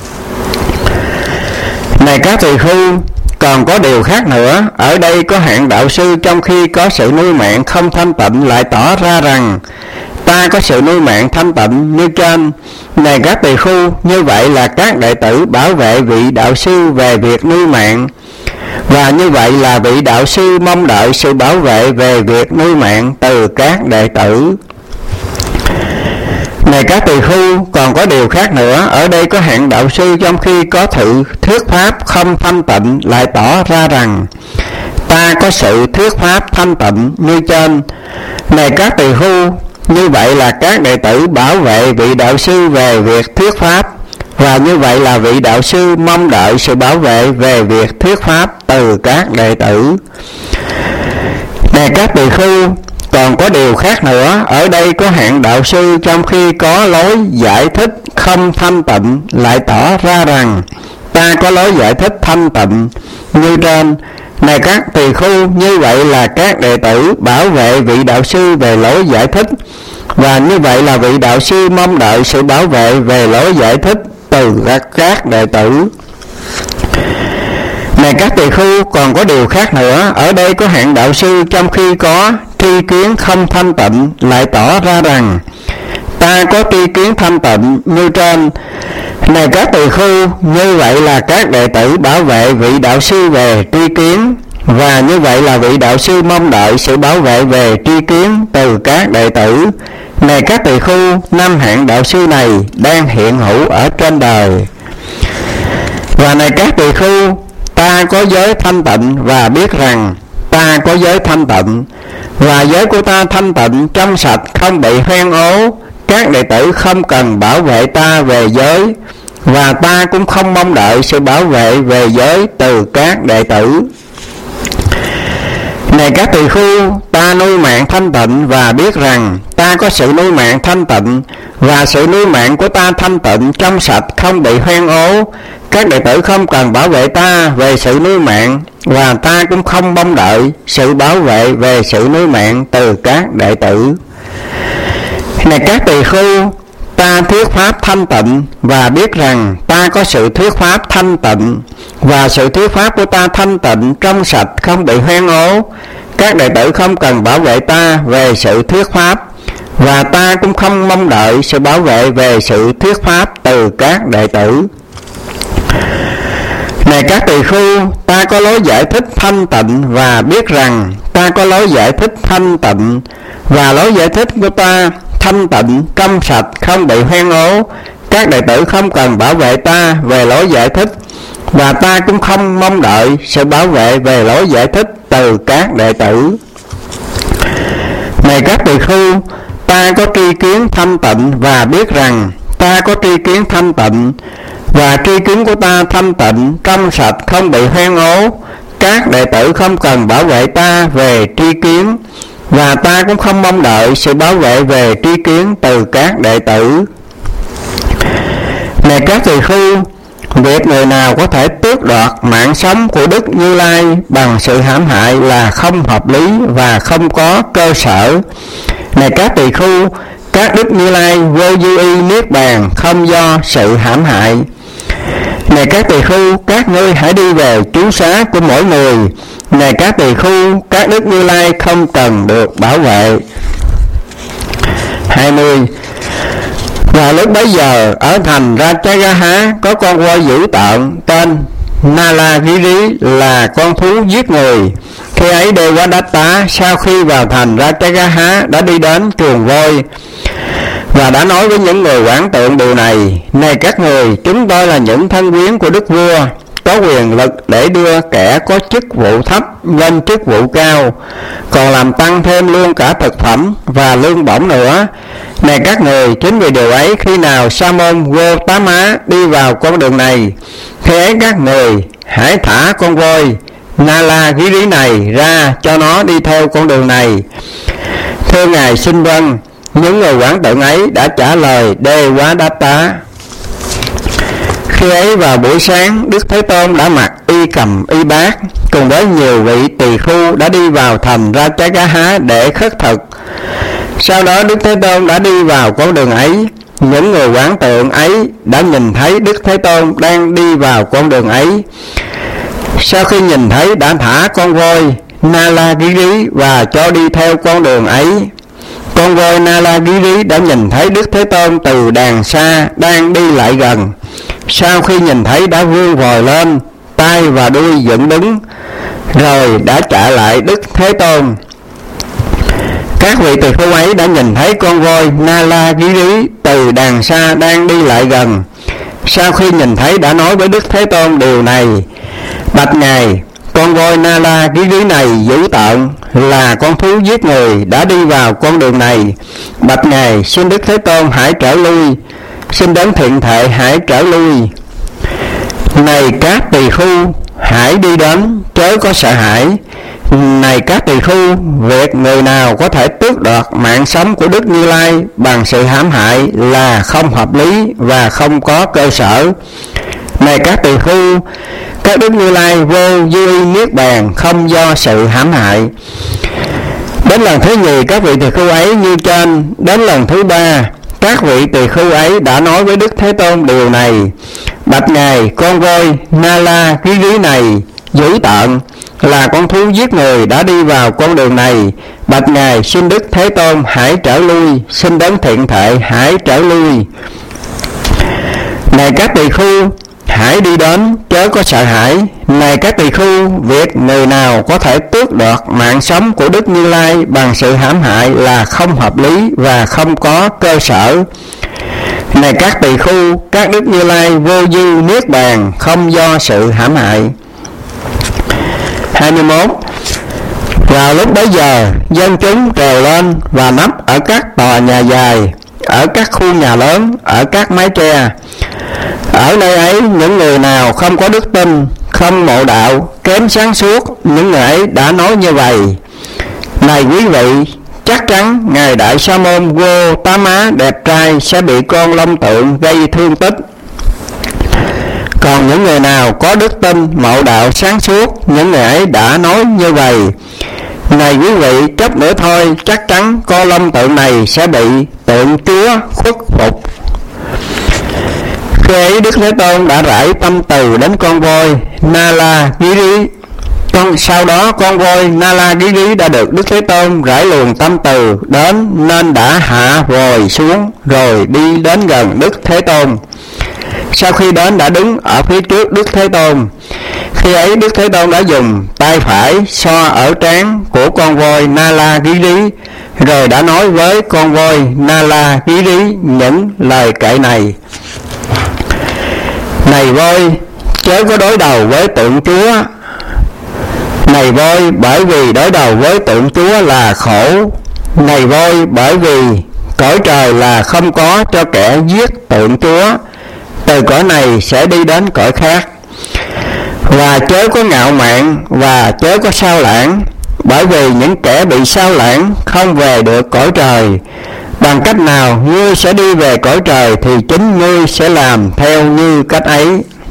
Này các tỳ khưu, còn có điều khác nữa. Ở đây có hạng đạo sư trong khi có sự nuôi mạng không thanh tịnh lại tỏ ra rằng: Ta có sự nuôi mạng thanh tịnh như trên. Này các tỳ khưu, như vậy là các đệ tử bảo vệ vị đạo sư về việc nuôi mạng, và như vậy là vị đạo sư mong đợi sự bảo vệ về việc nuôi mạng từ các đệ tử. Này các tỳ khưu, còn có điều khác nữa. Ở đây có hạng đạo sư trong khi có thuyết pháp không thanh tịnh lại tỏ ra rằng: Ta có sự thuyết pháp thanh tịnh như trên. Này các tỳ khưu, như vậy là các đệ tử bảo vệ vị đạo sư về việc thuyết pháp, và như vậy là vị đạo sư mong đợi sự bảo vệ về việc thuyết pháp từ các đệ tử. Này các tỳ khưu, còn có điều khác nữa. Ở đây có hạng đạo sư trong khi có lối giải thích không thanh tịnh lại tỏ ra rằng: Ta có lối giải thích thanh tịnh như trên. Này các tỳ khưu, như vậy là các đệ tử bảo vệ vị đạo sư về lối giải thích, và như vậy là vị đạo sư mong đợi sự bảo vệ về lối giải thích từ các đệ tử. Này các tỳ khưu, còn có điều khác nữa. Ở đây có hạng đạo sư trong khi có tri kiến không thanh tịnh lại tỏ ra rằng: Ta có tri kiến thanh tịnh như trên. Này các tỳ khưu, như vậy là các đệ tử bảo vệ vị đạo sư về tri kiến, và như vậy là vị đạo sư mong đợi sự bảo vệ về tri kiến từ các đệ tử. Này các tỳ khưu, 5 hạng đạo sư này đang hiện hữu ở trên đời. Và này các tỳ khưu, ta có giới thanh tịnh và biết rằng ta có giới thanh tịnh, và giới của ta thanh tịnh trong sạch không bị hoen ố. Các đệ tử không cần bảo vệ ta về giới, và ta cũng không mong đợi sự bảo vệ về giới từ các đệ tử. Này các tỳ khưu, ta nuôi mạng thanh tịnh và biết rằng ta có sự nuôi mạng thanh tịnh, và sự nuôi mạng của ta thanh tịnh trong sạch, không bị hoen ố. Các đệ tử không cần bảo vệ ta về sự nuôi mạng, và ta cũng không mong đợi sự bảo vệ về sự nuôi mạng từ các đệ tử. Này các tỳ khưu, ta thuyết pháp thanh tịnh và biết rằng ta có sự thuyết pháp thanh tịnh, và sự thuyết pháp của ta thanh tịnh trong sạch, không bị hoen ố. Các đệ tử không cần bảo vệ ta về sự thuyết pháp, và ta cũng không mong đợi sự bảo vệ về sự thuyết pháp từ các đệ tử. Này các tỳ khưu, ta có lối giải thích thanh tịnh và biết rằng ta có lối giải thích thanh tịnh, và lối giải thích của ta thanh tịnh trong sạch, không bị hoen ố. Các đệ tử không cần bảo vệ ta về lối giải thích, và ta cũng không mong đợi sự bảo vệ về lối giải thích từ các đệ tử. Này các tỳ khưu, ta có tri kiến thanh tịnh và biết rằng ta có tri kiến thanh tịnh, và tri kiến của ta thanh tịnh trong sạch, không bị hoen ố. Các đệ tử không cần bảo vệ ta về tri kiến, và ta cũng không mong đợi sự bảo vệ về tri kiến từ các đệ tử. Này các tỳ khưu, việc người nào có thể tước đoạt mạng sống của Đức Như Lai bằng sự hãm hại là không hợp lý và không có cơ sở. Này các tỳ khưu, các Đức Như Lai vô dư y niết bàn, không do sự hãm hại. Này các tỳ khưu, các ngươi hãy đi về trú xá của mỗi người. Này các tỳ khưu, các Đức Như Lai không cần được bảo vệ. 20. Và lúc bấy giờ ở thành Ratchagaha có con voi dữ tợn tên Nalagiri, là con thú giết người. Khi ấy Devadatta sau khi vào thành Ratchagaha đã đi đến chuồng voi và đã nói với những người quản tượng điều này: Này các người, chúng tôi là những thân quyến của đức vua, có quyền lực để đưa kẻ có chức vụ thấp lên chức vụ cao, còn làm tăng thêm luôn cả thực phẩm và lương bổng nữa. Này các người, chính vì điều ấy, khi nào Sa môn Gotama đi vào con đường này, khi ấy các người hãy thả con voi Nalagiri này ra cho nó đi theo con đường này. Thưa ngài xin vâng. Những người quản tượng ấy đã trả lời Devadatta. Khi ấy vào buổi sáng, Đức Thế Tôn đã mặc y cầm y bát, cùng với nhiều vị tỳ khưu đã đi vào thành Ratchagaha để khất thực. Sau đó Đức Thế Tôn đã đi vào con đường ấy. Những người quản tượng ấy đã nhìn thấy Đức Thế Tôn đang đi vào con đường ấy. Sau khi nhìn thấy, đã thả con voi Nalagiri và cho đi theo con đường ấy. Con voi Nalagiri đã nhìn thấy Đức Thế Tôn từ đàng xa đang đi lại gần. Sau khi nhìn thấy, đã vươn vòi lên, tay và đuôi dựng đứng, rồi đã trả lại Đức Thế Tôn. Các vị tỳ khưu ấy đã nhìn thấy con voi Nalagiri từ đàng xa đang đi lại gần. Sau khi nhìn thấy, đã nói với Đức Thế Tôn điều này: Bạch ngài, con voi Nalagiri này dữ tợn, là con thú giết người, đã đi vào con đường này. Bạch ngài, xin Đức Thế Tôn hãy trở lui, xin đấng thiện thệ hãy trở lui. Này các tỳ khưu, hãy đi đến, chớ có sợ hãi. Này các tỳ khưu, việc người nào có thể tước đoạt mạng sống của Đức Như Lai bằng sự hãm hại là không hợp lý và không có cơ sở. Này các tỳ khưu, các Đức Như Lai vô dư y niết bàn, không do sự hãm hại. Đến lần thứ nhì, các vị tỳ khưu ấy như trên. Đến lần thứ ba, các vị tỳ khưu ấy đã nói với Đức Thế Tôn điều này: Bạch ngài, con voi Nalagiri này dữ tợn, là con thú giết người, đã đi vào con đường này. Bạch ngài, xin Đức Thế Tôn hãy trở lui, xin đấng thiện thệ hãy trở lui. Này các tỳ khưu, hãy đi đến, chớ có sợ hãi. Này các tỳ khưu, việc người nào có thể tước đoạt mạng sống của Đức Như Lai bằng sự hãm hại là không hợp lý và không có cơ sở. Này các tỳ khưu, các Đức Như Lai vô dư niết bàn, không do sự hãm hại. 21. Vào lúc bấy giờ, dân chúng trèo lên và nấp ở các tòa nhà dài, ở các khu nhà lớn, ở các mái tre, Ở nơi ấy, những người nào không có đức tin, không mộ đạo, kém sáng suốt, những người ấy đã nói như vậy: này quý vị, chắc chắn ngài Đại Sa môn Gotama đẹp trai sẽ bị con long tượng gây thương tích. Còn những người nào có đức tin, mộ đạo, sáng suốt, những người ấy đã nói như vậy: này quý vị, chốc nữa thôi, chắc chắn con long tượng này sẽ bị tượng Chúa khuất phục. Khi ấy Đức Thế Tôn đã rải tâm từ đến con voi Nalagiri. Sau đó con voi Nalagiri đã được Đức Thế Tôn rải luồng tâm từ đến, nên đã hạ vòi xuống rồi đi đến gần Đức Thế Tôn. Sau khi đến đã đứng ở phía trước Đức Thế Tôn. Khi ấy Đức Thế Tôn đã dùng tay phải xoa ở trán của con voi Nalagiri, rồi đã nói với con voi Nalagiri những lời kệ này: này voi, chớ có đối đầu với tượng Chúa. Này voi, bởi vì đối đầu với tượng Chúa là khổ. Này voi, bởi vì cõi trời là không có cho kẻ giết tượng Chúa. Từ cõi này sẽ đi đến cõi khác. Và chớ có ngạo mạn và chớ có sao lãng, bởi vì những kẻ bị sao lãng không về được cõi trời. Bằng cách nào ngươi sẽ đi về cõi trời thì chính ngươi sẽ làm theo như cách ấy.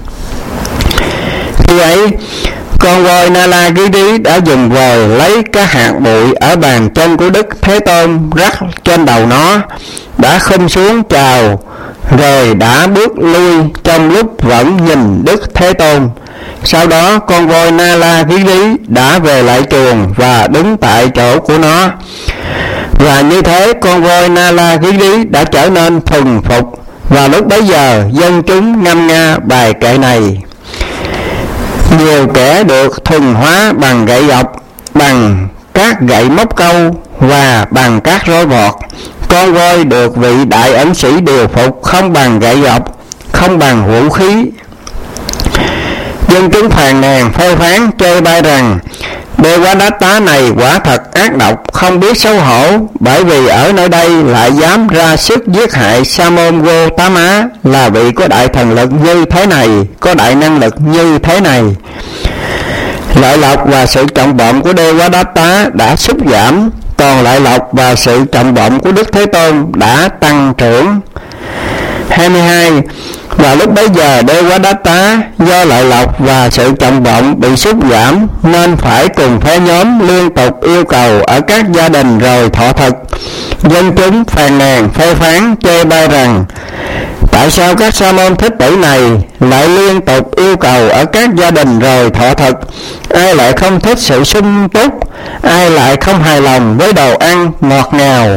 Khi ấy con voi Nalagiri đã dùng vòi lấy các hạt bụi ở bàn chân của Đức Thế Tôn rắc trên đầu nó, đã khum xuống chào, rồi đã bước lui trong lúc vẫn nhìn Đức Thế Tôn. Sau đó con voi Nalagiri đã về lại chuồng và đứng tại chỗ của nó. Và như thế con voi Nalagiri đã trở nên thuần phục. Và lúc bấy giờ dân chúng ngâm nga bài kệ này: nhiều kẻ được thuần hóa bằng gậy gộc, bằng các gậy móc câu và bằng các roi vọt. Con voi được vị đại ẩn sĩ điều phục không bằng gậy gộc, không bằng vũ khí. Dân chúng phàn nàn phê phán chê bai rằng: Devadatta này quả thật ác độc, không biết xấu hổ, bởi vì ở nơi đây lại dám ra sức giết hại Sa môn Gotama, là vị có đại thần lực như thế này, có đại năng lực như thế này. Lợi lộc và sự trọng vọng của Devadatta đã sút giảm, còn lợi lộc và sự trọng vọng của Đức Thế Tôn đã tăng trưởng. 22. Và lúc bấy giờ Devadatta do lợi lộc và sự trọng vọng bị sút giảm, nên phải cùng phe nhóm liên tục yêu cầu ở các gia đình rồi thọ thực. Dân chúng phàn nàn phê phán chê bai rằng: tại sao các sa môn thích tử này lại liên tục yêu cầu ở các gia đình rồi thọ thực? Ai lại không thích sự sung túc? Ai lại không hài lòng với đồ ăn ngọt ngào?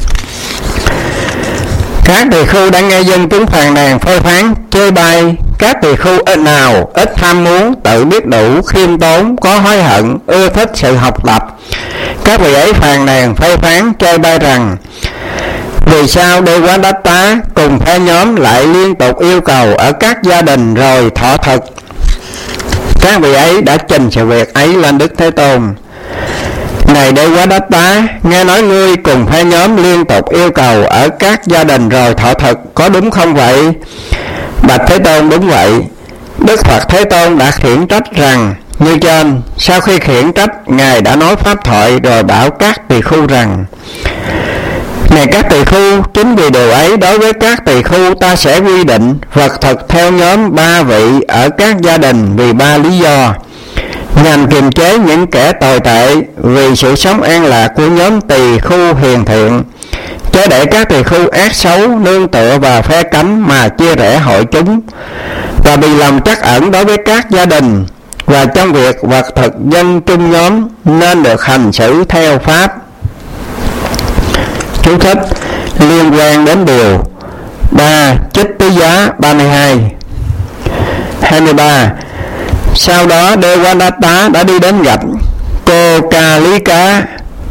Các tỳ khưu đã nghe dân chúng phàn nàn phê phán chê bai. Các tỳ khưu nào ít tham muốn, tự biết đủ, khiêm tốn, có hối hận, ưa thích sự học tập, các vị ấy phàn nàn phê phán chê bai rằng: vì sao Devadatta cùng phe nhóm lại liên tục yêu cầu ở các gia đình rồi thọ thực? Các vị ấy đã trình sự việc ấy lên Đức Thế Tôn: này Devadatta, nghe nói ngươi cùng phe nhóm liên tục yêu cầu ở các gia đình rồi thọ thực, có đúng không vậy? Bạch Thế Tôn: đúng vậy. Đức Phật Thế Tôn đã khiển trách rằng như trên. Sau khi khiển trách, Ngài đã nói pháp thoại rồi bảo các tỳ khưu rằng: này các tỳ khưu, chính vì điều ấy, đối với các tỳ khưu ta sẽ quy định vật thực theo nhóm 3 vị ở các gia đình vì 3 lý do: nhằm kiềm chế những kẻ tồi tệ, vì sự sống an lạc của nhóm tỳ khưu hiền thiện, chớ để các tỳ khưu ác xấu nương tựa vào phe cánh mà chia rẽ hội chúng, và vì lòng trắc ẩn đối với các gia đình, và trong việc vật thực dân chung nhóm nên được hành xử theo pháp. Chú thích liên quan đến điều 3 Chích Tứ Giá 32. 23. Sau đó Devadatta đã đi đến gặp Kokalika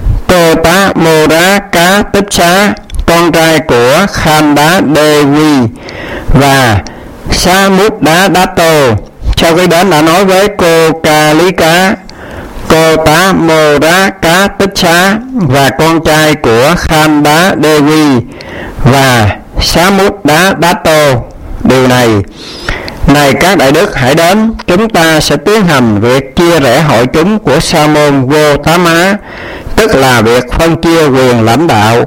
Totamoraka con trai của Khanda Devi và Samudadato. Sau khi đến đã nói với Kokalika Totamoraka và con trai của Khanda Devi và Samudadato điều này. Này các đại đức hãy đến, chúng ta sẽ tiến hành việc chia rẽ hội chúng của Sa môn Gotama, tức là việc phân chia quyền lãnh đạo.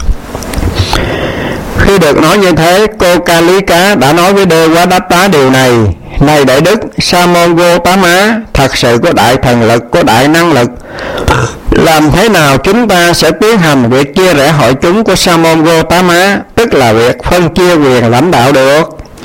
Khi được nói như thế, cô Kalika đã nói với Devadatta điều này: này đại đức, Sa môn Gotama thật sự có đại thần lực, có đại năng lực. Làm thế nào chúng ta sẽ tiến hành việc chia rẽ hội chúng của Sa môn Gotama, tức là việc phân chia quyền lãnh đạo được?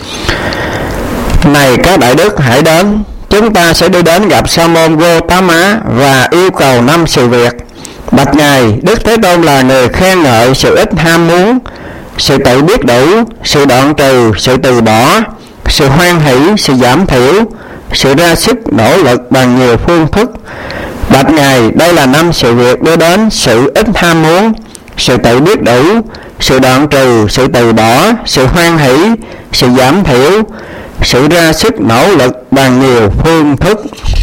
Này các đại đức hãy đến, chúng ta sẽ đi đến gặp Sa môn Gotama và yêu cầu 5 sự việc. Bạch Ngài, Đức Thế Tôn là người khen ngợi sự ít ham muốn, sự tự biết đủ, sự đoạn trừ, sự từ bỏ, sự hoan hỷ, sự giảm thiểu, sự ra sức nỗ lực bằng nhiều phương thức. Bạch Ngài, đây là 5 sự việc đưa đến sự ít ham muốn, sự tự biết đủ, sự đoạn trừ, sự từ bỏ, sự hoan hỷ, sự giảm thiểu, sự ra sức nỗ lực bằng nhiều phương thức.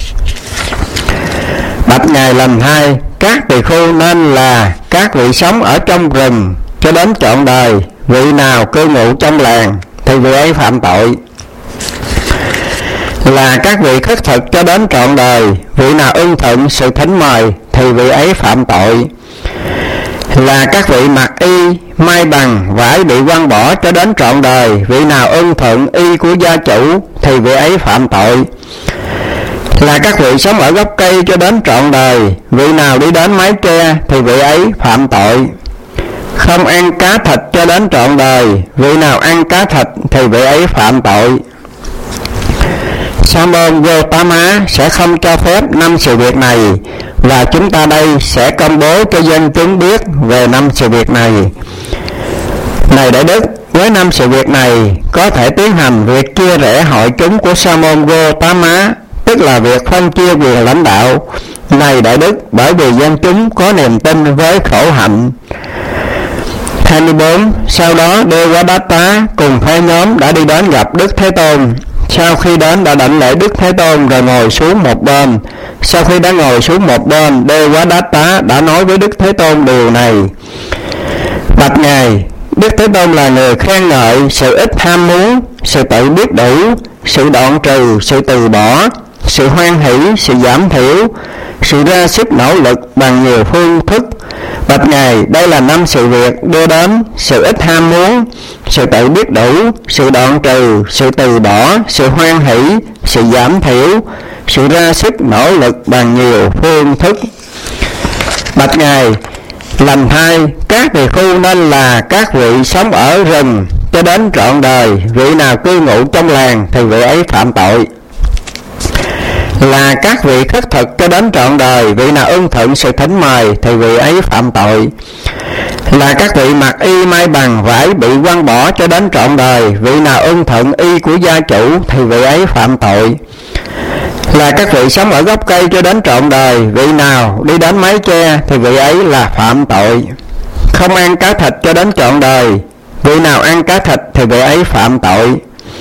Bạch Ngài lần hai, các tỳ khưu nên là các vị sống ở trong rừng cho đến trọn đời. Vị nào cư ngụ trong làng thì vị ấy phạm tội. Là các vị khất thực cho đến trọn đời. Vị nào ưng thuận sự thỉnh mời thì vị ấy phạm tội. Là các vị mặc y may bằng vải bị quăng bỏ cho đến trọn đời. Vị nào ưng thuận y của gia chủ thì vị ấy phạm tội. Là các vị sống ở gốc cây cho đến trọn đời. Vị nào đi đến mái tre thì vị ấy phạm tội. Không ăn cá thịt cho đến trọn đời. Vị nào ăn cá thịt thì vị ấy phạm tội. Sa môn Gotama sẽ không cho phép 5 sự việc này, và chúng ta đây sẽ công bố cho dân chúng biết về 5 sự việc này. Này đại đức, với 5 sự việc này có thể tiến hành việc chia rẽ hội chúng của Sa môn Gotama, tức là việc phân chia quyền lãnh đạo. Này đại đức, bởi vì dân chúng có niềm tin với khổ hạnh. 24. Sau đó Devadatta cùng phe nhóm đã đi đến gặp Đức Thế Tôn. Sau khi đến đã đảnh lễ Đức Thế Tôn rồi ngồi xuống một bên. Sau khi đã ngồi xuống một bên, Devadatta đã nói với Đức Thế Tôn điều này: bạch Ngài, Đức Thế Tôn là người khen ngợi sự ít ham muốn, sự tự biết đủ, sự đoạn trừ, sự từ bỏ, sự hoan hỷ, sự giảm thiểu, sự ra sức nỗ lực bằng nhiều phương thức. Bạch Ngài, đây là 5 sự việc đưa đến sự ít ham muốn, sự tự biết đủ, sự đoạn trừ, sự từ bỏ, sự hoan hỷ, sự giảm thiểu, sự ra sức nỗ lực bằng nhiều phương thức. Bạch Ngài, lần hai, các tỳ khưu nên là các vị sống ở rừng cho đến trọn đời. Vị nào cư ngụ trong làng thì vị ấy phạm tội. Là các vị khất thực cho đến trọn đời. Vị nào ưng thuận sự thỉnh mời thì vị ấy phạm tội. Là các vị mặc y may bằng vải bị quăng bỏ cho đến trọn đời. Vị nào ưng thuận y của gia chủ thì vị ấy phạm tội. Là các vị sống ở gốc cây cho đến trọn đời. Vị nào đi đến mái tre thì vị ấy là phạm tội. Không ăn cá thịt cho đến trọn đời. Vị nào ăn cá thịt thì vị ấy phạm tội.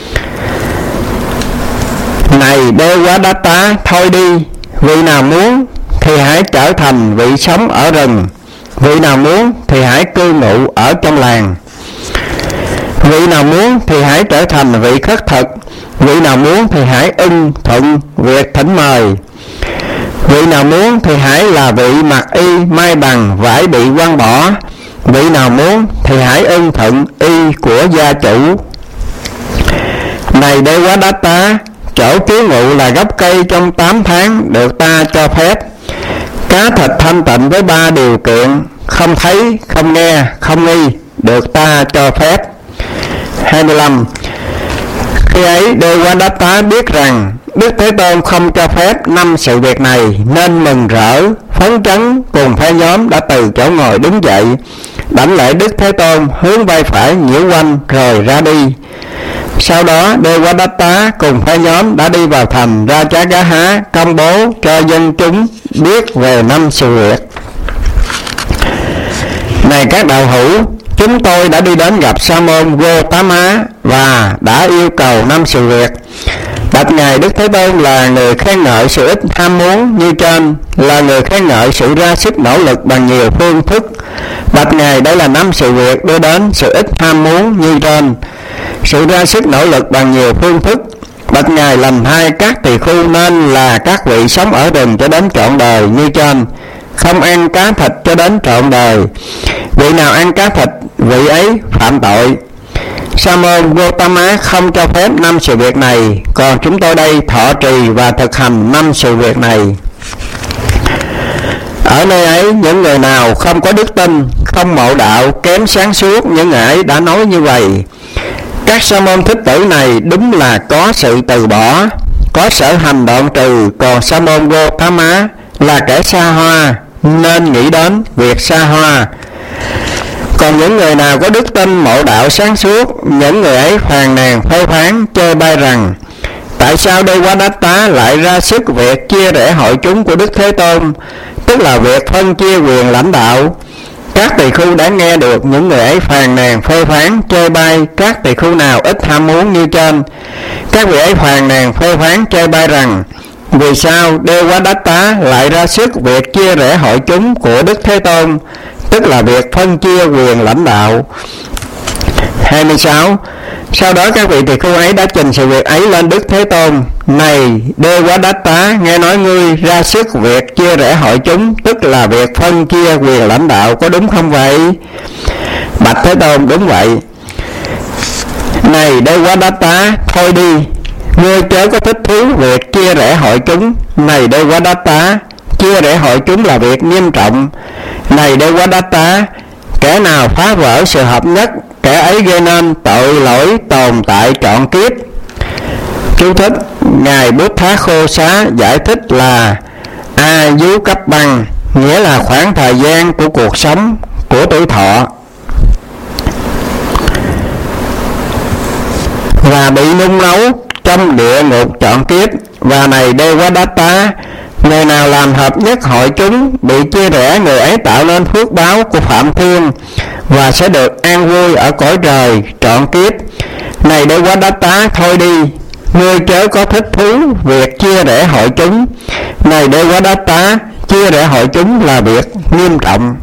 Này Devadatta, thôi đi. Vị nào muốn thì hãy trở thành vị sống ở rừng. Vị nào muốn thì hãy cư ngụ ở trong làng. Vị nào muốn thì hãy trở thành vị khất thực. Vị nào muốn thì hãy ưng thuận việc thỉnh mời. Vị nào muốn thì hãy là vị mặc y may bằng vải bị quăng bỏ. Vị nào muốn thì hãy ưng thuận y của gia chủ. Này Devadatta, chỗ trú ngụ là gốc cây trong 8 tháng được ta cho phép. Cá thịt thanh tịnh với 3 điều kiện: không thấy, không nghe, không nghi, được ta cho phép. 25. Khi ấy Devadatta biết rằng Đức Thế Tôn không cho phép 5 sự việc này, nên mừng rỡ, phấn chấn cùng phe nhóm đã từ chỗ ngồi đứng dậy, đảnh lễ Đức Thế Tôn, hướng vai phải nhiễu quanh rồi ra đi. Sau đó Devadatta cùng phe nhóm đã đi vào thành Rajagaha, công bố cho dân chúng biết về 5 sự việc. Này các đạo hữu, chúng tôi đã đi đến gặp Sa môn Gotama và đã yêu cầu 5 sự việc. Bạch Ngài, Đức Thế Tôn là người khen ngợi sự ít ham muốn như trên, là người khen ngợi sự ra sức nỗ lực bằng nhiều phương thức. Bạch Ngài, đây là 5 sự việc đưa đến sự ít ham muốn như trên. sự ra sức nỗ lực bằng nhiều phương thức. Bạch Ngài lành thay các tỳ khưu nên là các vị sống ở rừng cho đến trọn đời như trên, không ăn cá thịt cho đến trọn đời. Vị nào ăn cá thịt, vị ấy phạm tội. Sa môn Gotama không cho phép 5 sự việc này, còn chúng tôi đây thọ trì và thực hành 5 sự việc này. Ở nơi ấy, những người nào không có đức tin, không mộ đạo, kém sáng suốt, những người ấy đã nói như vậy: các sa môn thích tử này đúng là có sự từ bỏ, có sở hành đoạn trừ, còn sa môn Gotama là kẻ xa hoa, nên nghĩ đến việc xa hoa. Còn những người nào có đức tin, mộ đạo sáng suốt, những người ấy phàn nàn phê phán, chê bai rằng: tại sao Devadatta lại ra sức việc chia rẽ hội chúng của Đức Thế Tôn, tức là việc phân chia quyền lãnh đạo? Các tỳ khưu đã nghe được những người ấy phàn nàn phê phán, chê bai các tỳ khưu nào ít ham muốn như trên. Các vị ấy phàn nàn phê phán, chê bai rằng: vì sao Devadatta lại ra sức việc chia rẽ hội chúng của Đức Thế Tôn, tức là việc phân chia quyền lãnh đạo. 26. Sau đó các vị tỳ khưu ấy đã trình sự việc ấy lên Đức Thế Tôn: này Devadatta, nghe nói ngươi ra sức việc chia rẽ hội chúng, tức là việc phân chia quyền lãnh đạo, có đúng không vậy? Bạch Thế Tôn: đúng vậy. Này Devadatta, thôi đi, ngươi chớ có thích thú việc chia rẽ hội chúng. Này Devadatta, chia rẽ hội chúng là việc nghiêm trọng. Này Devadatta, kẻ nào phá vỡ sự hợp nhất, kẻ ấy gây nên tội lỗi tồn tại trọn kiếp. Chú thích: Ngài Buddha Khô Xá giải thích là A Dú Cấp Băng, nghĩa là khoảng thời gian của cuộc sống, của tuổi thọ, và bị nung nấu trong địa ngục trọn kiếp. Và này Devadatta, người nào làm hợp nhất hội chúng bị chia rẽ, người ấy tạo nên phước báo của phạm thiên và sẽ được an vui ở cõi trời trọn kiếp. Này Devadatta, thôi đi, ngươi chớ có thích thú việc chia rẽ hội chúng. Này Devadatta, chia rẽ hội chúng là việc nghiêm trọng.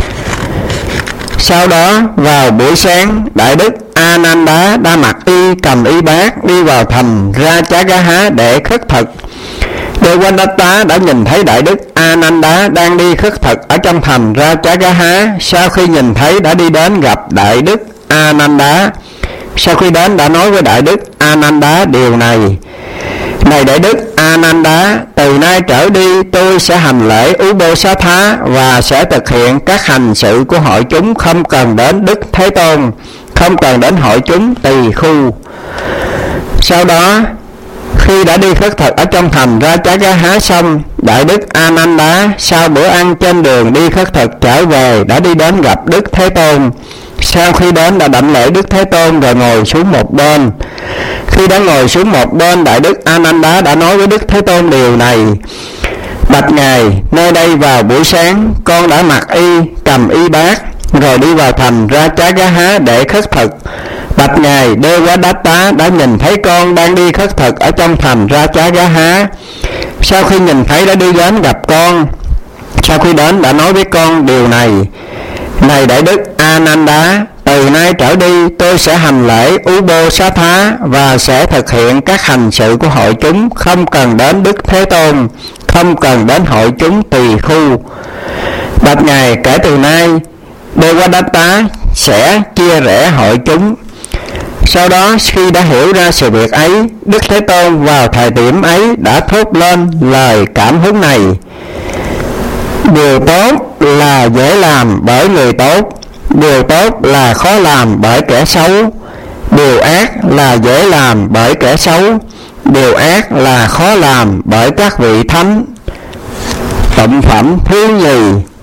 Sau đó vào buổi sáng, Đại Đức Ananda đã mặc y cầm y bát đi vào thành Rajagaha để khất thực. Devadatta đã nhìn thấy Đại Đức Ananda đang đi khất thực ở trong thành Rajagaha. Sau khi nhìn thấy đã đi đến gặp Đại Đức Ananda. Sau khi đến đã nói với Đại Đức Ananda điều này: này Đại Đức Ananda, từ nay trở đi tôi sẽ hành lễ Ubosatha và sẽ thực hiện các hành sự của hội chúng, không cần đến Đức Thế Tôn, không cần đến hội chúng tỳ khưu. Sau đó khi đã đi khất thực ở trong thành Rajagaha xong, Đại Đức Ananda sau bữa ăn trên đường đi khất thực trở về đã đi đến gặp Đức Thế Tôn. Sau khi đến đã đảnh lễ Đức Thế Tôn rồi ngồi xuống một bên. Khi đã ngồi xuống một bên, Đại Đức Ananda đã nói với Đức Thế Tôn điều này: bạch Ngài, nơi đây vào buổi sáng con đã mặc y cầm y bát rồi đi vào thành Rajagaha để khất thực. Bạch Ngài, Devadatta đã nhìn thấy con đang đi khất thực ở trong thành Rajagaha. Sau khi nhìn thấy đã đi đến gặp con. Sau khi đến đã nói với con điều này: này Đại Đức Ananda, từ nay trở đi tôi sẽ hành lễ Ubosatha và sẽ thực hiện các hành sự của hội chúng, không cần đến Đức Thế Tôn, không cần đến hội chúng tỳ khưu. Bạch Ngài, kể từ nay Devadatta sẽ chia rẽ hội chúng. Sau đó khi đã hiểu ra sự việc ấy, Đức Thế Tôn vào thời điểm ấy đã thốt lên lời cảm hứng này: điều tốt là dễ làm bởi người tốt, điều tốt là khó làm bởi kẻ xấu, điều ác là dễ làm bởi kẻ xấu, điều ác là khó làm bởi các vị thánh. Tụng phẩm thứ nhì.